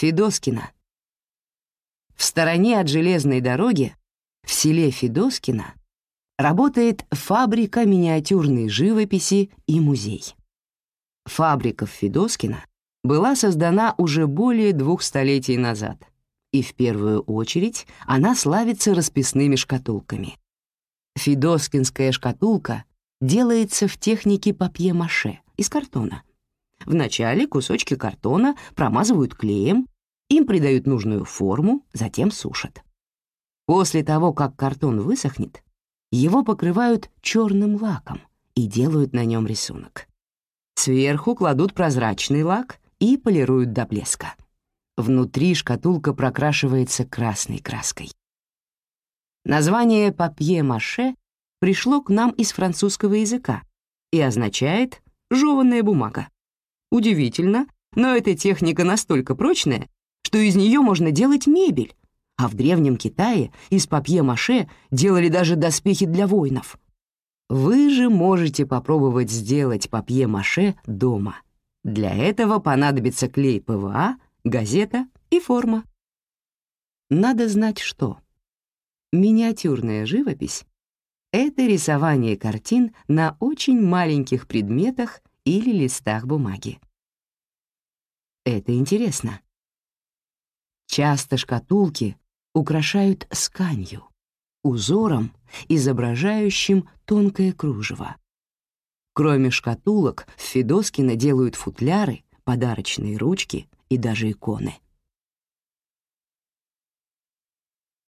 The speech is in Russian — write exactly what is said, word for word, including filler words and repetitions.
Федоскино. В стороне от железной дороги, в селе Федоскино, работает фабрика миниатюрной живописи и музей. Фабрика в Федоскино была создана уже более двух столетий назад, и в первую очередь она славится расписными шкатулками. Федоскинская шкатулка делается в технике папье-маше из картона. Вначале кусочки картона промазывают клеем, им придают нужную форму, затем сушат. После того, как картон высохнет, его покрывают черным лаком и делают на нем рисунок. Сверху кладут прозрачный лак и полируют до блеска. Внутри шкатулка прокрашивается красной краской. Название папье-маше пришло к нам из французского языка и означает «жеванная бумага». Удивительно, но эта техника настолько прочная, что из нее можно делать мебель, а в Древнем Китае из папье-маше делали даже доспехи для воинов. Вы же можете попробовать сделать папье-маше дома. Для этого понадобится клей ПВА, газета и форма. Надо знать, что миниатюрная живопись — это рисование картин на очень маленьких предметах или листах бумаги. Это интересно. Часто шкатулки украшают сканью, узором, изображающим тонкое кружево. Кроме шкатулок, в Федоскино делают футляры, подарочные ручки и даже иконы.